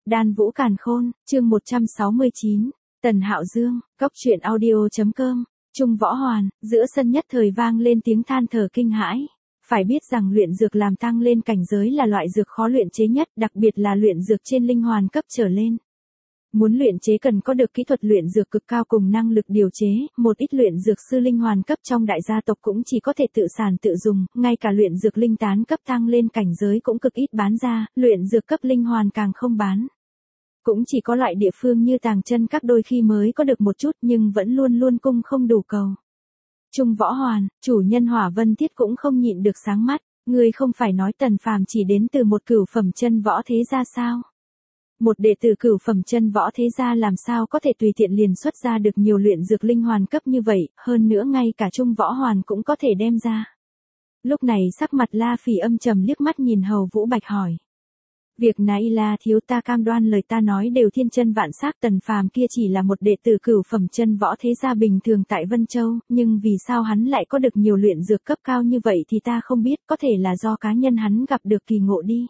Đan Vũ Càn Khôn, chương 169, Tần Hạo Dương, Cốc truyện audio.com, Trung Võ Hoàn, giữa sân nhất thời vang lên tiếng than thở kinh hãi. Phải biết rằng luyện dược làm tăng lên cảnh giới là loại dược khó luyện chế nhất, đặc biệt là luyện dược trên linh hoàn cấp trở lên. Muốn luyện chế cần có được kỹ thuật luyện dược cực cao cùng năng lực điều chế, một ít luyện dược sư linh hoàn cấp trong đại gia tộc cũng chỉ có thể tự sản tự dùng, ngay cả luyện dược linh tán cấp tăng lên cảnh giới cũng cực ít bán ra, luyện dược cấp linh hoàn càng không bán. Cũng chỉ có loại địa phương như Tàng Chân Các đôi khi mới có được một chút nhưng vẫn luôn luôn cung không đủ cầu. Trung Võ Hoàn, chủ nhân Hỏa Vân Thiết cũng không nhịn được sáng mắt, ngươi không phải nói Tần Phàm chỉ đến từ một cửu phẩm chân võ thế gia sao? Một đệ tử cửu phẩm chân võ thế gia làm sao có thể tùy tiện liền xuất ra được nhiều luyện dược linh hoàn cấp như vậy, hơn nữa ngay cả Trung Võ Hoàn cũng có thể đem ra. Lúc này sắc mặt La Phỉ âm trầm liếc mắt nhìn Hầu Vũ Bạch hỏi. Việc này là thiếu ta cam đoan lời ta nói đều thiên chân vạn xác. Tần Phàm kia chỉ là một đệ tử cửu phẩm chân võ thế gia bình thường tại Vân Châu, nhưng vì sao hắn lại có được nhiều luyện dược cấp cao như vậy thì ta không biết, có thể là do cá nhân hắn gặp được kỳ ngộ đi.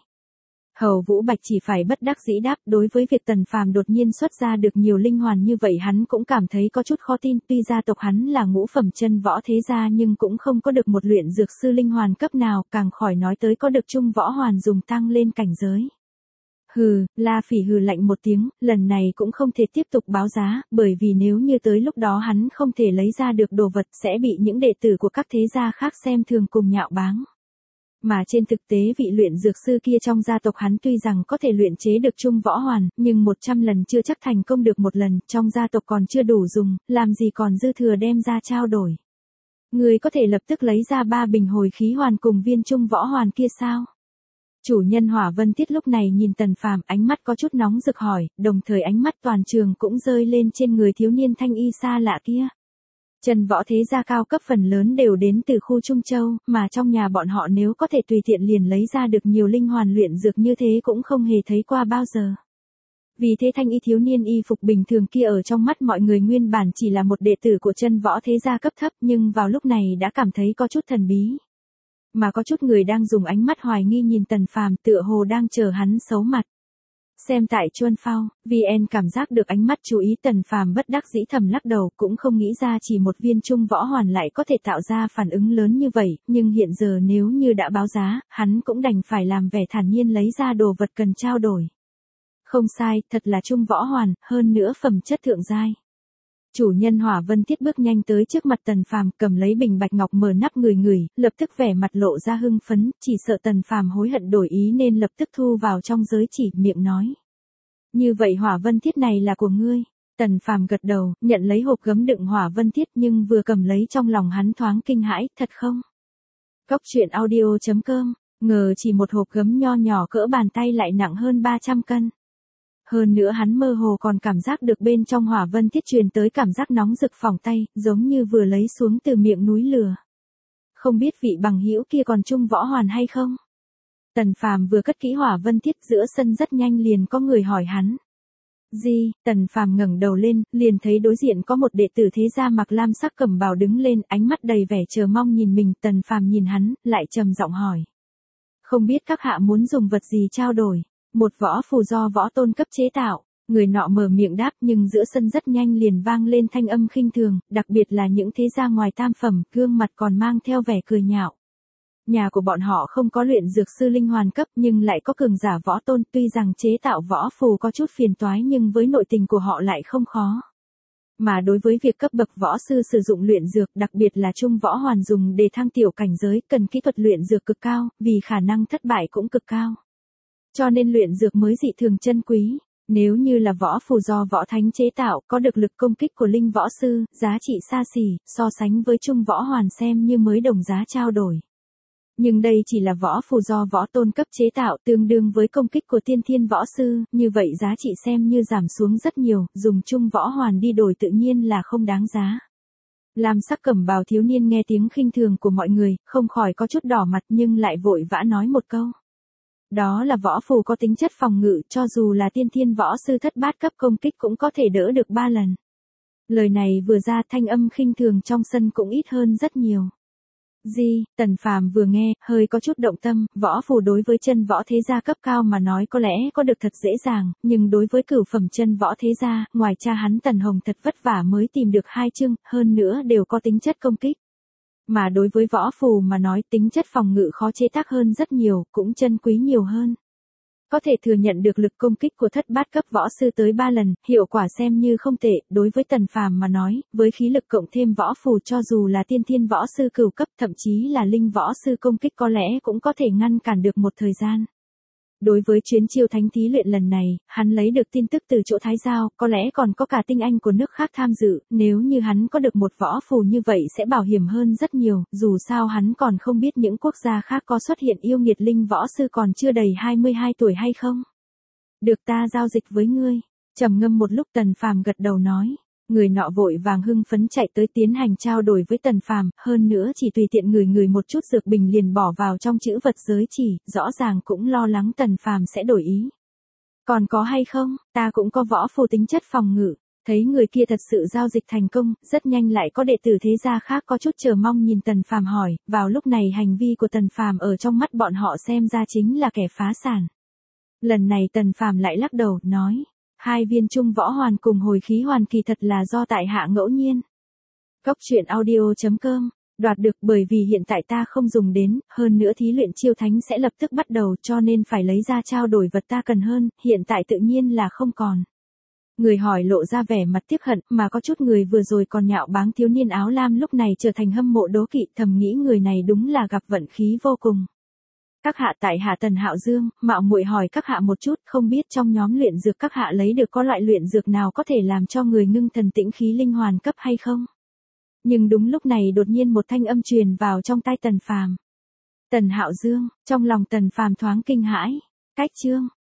Hầu Vũ Bạch chỉ phải bất đắc dĩ đáp, đối với việc Tần Phàm đột nhiên xuất ra được nhiều linh hoàn như vậy hắn cũng cảm thấy có chút khó tin, tuy gia tộc hắn là ngũ phẩm chân võ thế gia nhưng cũng không có được một luyện dược sư linh hoàn cấp nào, càng khỏi nói tới có được Trung Võ Hoàn dùng tăng lên cảnh giới. Hừ, La Phỉ hừ lạnh một tiếng, lần này cũng không thể tiếp tục báo giá, bởi vì nếu như tới lúc đó hắn không thể lấy ra được đồ vật sẽ bị những đệ tử của các thế gia khác xem thường cùng nhạo báng. Mà trên thực tế vị luyện dược sư kia trong gia tộc hắn tuy rằng có thể luyện chế được Trung Võ Hoàn, nhưng 100 lần chưa chắc thành công được một lần, trong gia tộc còn chưa đủ dùng, làm gì còn dư thừa đem ra trao đổi. Người có thể lập tức lấy ra 3 bình hồi khí hoàn cùng viên Trung Võ Hoàn kia sao? Chủ nhân Hỏa Vân Tiết lúc này nhìn Tần Phàm, ánh mắt có chút nóng rực hỏi, đồng thời ánh mắt toàn trường cũng rơi lên trên người thiếu niên thanh y xa lạ kia. Chân võ thế gia cao cấp phần lớn đều đến từ khu Trung Châu, mà trong nhà bọn họ nếu có thể tùy tiện liền lấy ra được nhiều linh hoàn luyện dược như thế cũng không hề thấy qua bao giờ. Vì thế thanh y thiếu niên y phục bình thường kia ở trong mắt mọi người nguyên bản chỉ là một đệ tử của chân võ thế gia cấp thấp, nhưng vào lúc này đã cảm thấy có chút thần bí. Mà có chút người đang dùng ánh mắt hoài nghi nhìn Tần Phàm, tựa hồ đang chờ hắn xấu mặt. Xem tại Chuân Phao, VN cảm giác được ánh mắt chú ý. Tần Phàm bất đắc dĩ thầm lắc đầu, cũng không nghĩ ra chỉ một viên Trung Võ Hoàn lại có thể tạo ra phản ứng lớn như vậy, nhưng hiện giờ nếu như đã báo giá, hắn cũng đành phải làm vẻ thản nhiên lấy ra đồ vật cần trao đổi. Không sai, thật là Trung Võ Hoàn, hơn nữa phẩm chất thượng giai. Chủ nhân Hỏa Vân Thiết bước nhanh tới trước mặt Tần Phàm, cầm lấy bình bạch ngọc mở nắp ngửi, lập tức vẻ mặt lộ ra hưng phấn, chỉ sợ Tần Phàm hối hận đổi ý nên lập tức thu vào trong giới chỉ, miệng nói: "Như vậy Hỏa Vân Thiết này là của ngươi?" Tần Phàm gật đầu, nhận lấy hộp gấm đựng Hỏa Vân Thiết, nhưng vừa cầm lấy trong lòng hắn thoáng kinh hãi, thật không? Cốc truyện audio.com, ngờ chỉ một hộp gấm nho nhỏ cỡ bàn tay lại nặng hơn 300 cân. Hơn nữa hắn mơ hồ còn cảm giác được bên trong Hỏa Vân Thiết truyền tới cảm giác nóng rực phỏng tay, giống như vừa lấy xuống từ miệng núi lửa. Không biết vị bằng hữu kia còn Trung Võ Hoàn hay không? Tần Phàm vừa cất kỹ Hỏa Vân Thiết, giữa sân rất nhanh liền có người hỏi hắn. Gì? Tần Phàm ngẩng đầu lên, liền thấy đối diện có một đệ tử thế gia mặc lam sắc cẩm bào đứng lên, ánh mắt đầy vẻ chờ mong nhìn mình. Tần Phàm nhìn hắn, lại trầm giọng hỏi: "Không biết các hạ muốn dùng vật gì trao đổi?" "Một võ phù do võ tôn cấp chế tạo." Người nọ mở miệng đáp, nhưng giữa sân rất nhanh liền vang lên thanh âm khinh thường, đặc biệt là những thế gia ngoài tam phẩm, gương mặt còn mang theo vẻ cười nhạo. Nhà của bọn họ không có luyện dược sư linh hoàn cấp nhưng lại có cường giả võ tôn, tuy rằng chế tạo võ phù có chút phiền toái nhưng với nội tình của họ lại không khó. Mà đối với việc cấp bậc võ sư sử dụng luyện dược, đặc biệt là Trung Võ Hoàn dùng để thăng tiểu cảnh giới, cần kỹ thuật luyện dược cực cao, vì khả năng thất bại cũng cực cao. Cho nên luyện dược mới dị thường chân quý. Nếu như là võ phù do võ thánh chế tạo, có được lực công kích của linh võ sư, giá trị xa xỉ, so sánh với Trung Võ Hoàn xem như mới đồng giá trao đổi. Nhưng đây chỉ là võ phù do võ tôn cấp chế tạo, tương đương với công kích của tiên thiên võ sư, như vậy giá trị xem như giảm xuống rất nhiều, dùng Trung Võ Hoàn đi đổi tự nhiên là không đáng giá. Lam sắc cẩm bào thiếu niên nghe tiếng khinh thường của mọi người, không khỏi có chút đỏ mặt nhưng lại vội vã nói một câu. Đó là võ phù có tính chất phòng ngự, cho dù là tiên thiên võ sư thất bát cấp công kích cũng có thể đỡ được 3 lần. Lời này vừa ra, thanh âm khinh thường trong sân cũng ít hơn rất nhiều. Gì? Tần Phàm vừa nghe, hơi có chút động tâm, võ phù đối với chân võ thế gia cấp cao mà nói có lẽ có được thật dễ dàng, nhưng đối với cửu phẩm chân võ thế gia, ngoài cha hắn Tần Hồng thật vất vả mới tìm được 2 chương, hơn nữa đều có tính chất công kích. Mà đối với võ phù mà nói tính chất phòng ngự khó chế tác hơn rất nhiều, cũng chân quý nhiều hơn. Có thể thừa nhận được lực công kích của thất bát cấp võ sư tới 3 lần, hiệu quả xem như không tệ, đối với Tần Phàm mà nói, với khí lực cộng thêm võ phù cho dù là tiên thiên võ sư cửu cấp thậm chí là linh võ sư công kích có lẽ cũng có thể ngăn cản được một thời gian. Đối với chuyến chiêu thánh thí luyện lần này, hắn lấy được tin tức từ chỗ Thái Giao, có lẽ còn có cả tinh anh của nước khác tham dự, nếu như hắn có được một võ phù như vậy sẽ bảo hiểm hơn rất nhiều, dù sao hắn còn không biết những quốc gia khác có xuất hiện yêu nghiệt linh võ sư còn chưa đầy 22 tuổi hay không. Được, ta giao dịch với ngươi. Trầm ngâm một lúc Tần Phàm gật đầu nói. Người nọ vội vàng hưng phấn chạy tới tiến hành trao đổi với Tần Phàm, hơn nữa chỉ tùy tiện người một chút dược bình liền bỏ vào trong chữ vật giới chỉ, rõ ràng cũng lo lắng Tần Phàm sẽ đổi ý. Còn có hay không, ta cũng có võ phù tính chất phòng ngự. Thấy người kia thật sự giao dịch thành công, rất nhanh lại có đệ tử thế gia khác có chút chờ mong nhìn Tần Phàm hỏi, vào lúc này hành vi của Tần Phàm ở trong mắt bọn họ xem ra chính là kẻ phá sản. Lần này Tần Phàm lại lắc đầu, nói. 2 viên trung võ hoàn cùng hồi khí hoàn kỳ thật là do tại hạ ngẫu nhiên. Cốc truyện audio.com, đoạt được bởi vì hiện tại ta không dùng đến, hơn nữa thí luyện chiêu thánh sẽ lập tức bắt đầu cho nên phải lấy ra trao đổi vật ta cần hơn, hiện tại tự nhiên là không còn. Người hỏi lộ ra vẻ mặt tiếc hận, mà có chút người vừa rồi còn nhạo báng thiếu niên áo lam lúc này trở thành hâm mộ đố kỵ, thầm nghĩ người này đúng là gặp vận khí vô cùng. Các hạ tại hạ Tần Hạo Dương, mạo muội hỏi các hạ một chút, không biết trong nhóm luyện dược các hạ lấy được có loại luyện dược nào có thể làm cho người ngưng thần tĩnh khí linh hoàn cấp hay không? Nhưng đúng lúc này đột nhiên một thanh âm truyền vào trong tai Tần Phàm. Tần Hạo Dương, trong lòng Tần Phàm thoáng kinh hãi. Cách chương